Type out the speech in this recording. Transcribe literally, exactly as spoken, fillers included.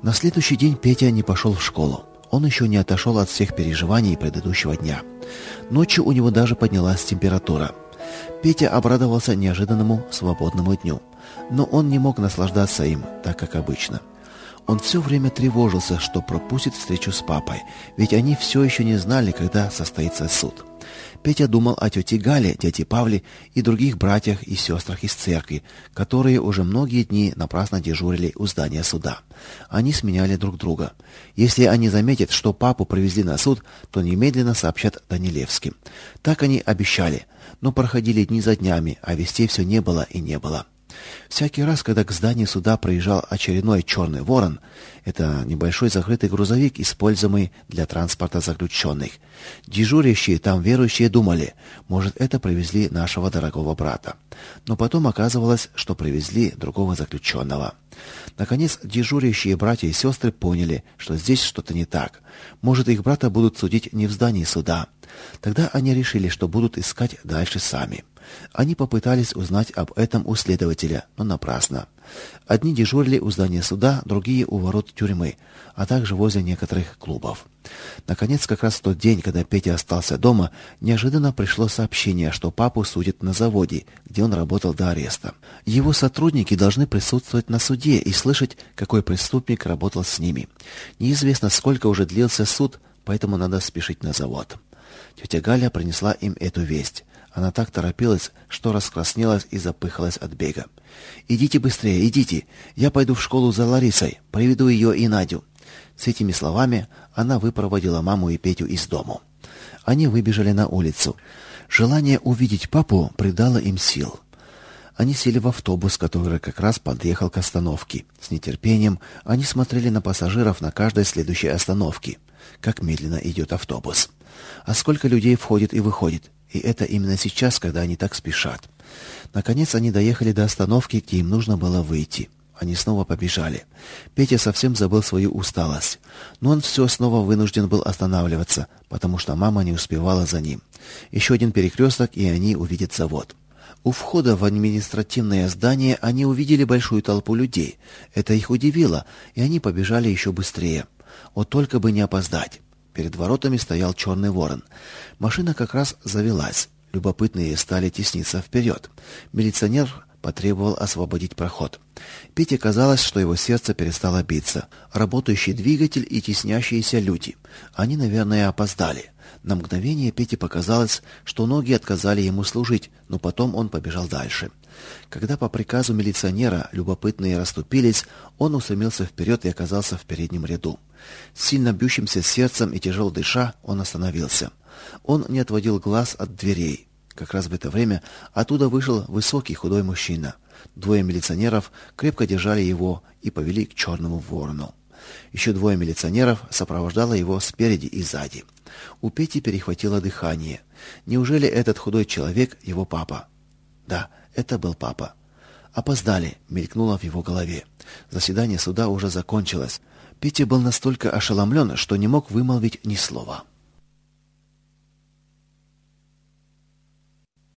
На следующий день Петя не пошел в школу. Он еще не отошел от всех переживаний предыдущего дня. Ночью у него даже поднялась температура. Петя обрадовался неожиданному свободному дню, но он не мог наслаждаться им, так как обычно. Он все время тревожился, что пропустит встречу с папой, ведь они все еще не знали, когда состоится суд. Петя думал о тете Гале, дяде Павле и других братьях и сестрах из церкви, которые уже многие дни напрасно дежурили у здания суда. Они сменяли друг друга. Если они заметят, что папу привезли на суд, то немедленно сообщат Данилевским. Так они обещали, но проходили дни за днями, а вестей все не было и не было. Всякий раз, когда к зданию суда проезжал очередной черный ворон, это небольшой закрытый грузовик, используемый для транспорта заключенных, дежурящие там верующие думали, может, это привезли нашего дорогого брата. Но потом оказывалось, что привезли другого заключенного. Наконец, дежурящие братья и сестры поняли, что здесь что-то не так. Может, их брата будут судить не в здании суда. Тогда они решили, что будут искать дальше сами. Они попытались узнать об этом у следователя, но напрасно. Одни дежурили у здания суда, другие у ворот тюрьмы, а также возле некоторых клубов. Наконец, как раз в тот день, когда Петя остался дома, неожиданно пришло сообщение, что папу судят на заводе, где он работал до ареста. Его сотрудники должны присутствовать на суде и слышать, какой преступник работал с ними. Неизвестно, сколько уже длился суд, поэтому надо спешить на завод. Тетя Галя принесла им эту весть. Она так торопилась, что раскраснелась и запыхалась от бега. «Идите быстрее, идите! Я пойду в школу за Ларисой, приведу ее и Надю». С этими словами она выпроводила маму и Петю из дому. Они выбежали на улицу. Желание увидеть папу придало им сил. Они сели в автобус, который как раз подъехал к остановке. С нетерпением они смотрели на пассажиров на каждой следующей остановке. Как медленно идет автобус. А сколько людей входит и выходит. И это именно сейчас, когда они так спешат. Наконец они доехали до остановки, где им нужно было выйти. Они снова побежали. Петя совсем забыл свою усталость. Но он все снова вынужден был останавливаться, потому что мама не успевала за ним. Еще один перекресток, и они увидят завод. У входа в административное здание они увидели большую толпу людей. Это их удивило, и они побежали еще быстрее. Вот только бы не опоздать. Перед воротами стоял черный ворон. Машина как раз завелась. Любопытные стали тесниться вперед. Милиционер потребовал освободить проход. Пете казалось, что его сердце перестало биться. Работающий двигатель и теснящиеся люди. Они, наверное, опоздали. На мгновение Пете показалось, что ноги отказали ему служить, но потом он побежал дальше. Когда по приказу милиционера любопытные расступились, он устремился вперед и оказался в переднем ряду. С сильно бьющимся сердцем и тяжело дыша, он остановился. Он не отводил глаз от дверей. Как раз в это время оттуда вышел высокий худой мужчина. Двое милиционеров крепко держали его и повели к черному ворону. Еще двое милиционеров сопровождало его спереди и сзади. У Пети перехватило дыхание. Неужели этот худой человек его папа? Да, это был папа. «Опоздали», — мелькнуло в его голове. Заседание суда уже закончилось. Петя был настолько ошеломлен, что не мог вымолвить ни слова.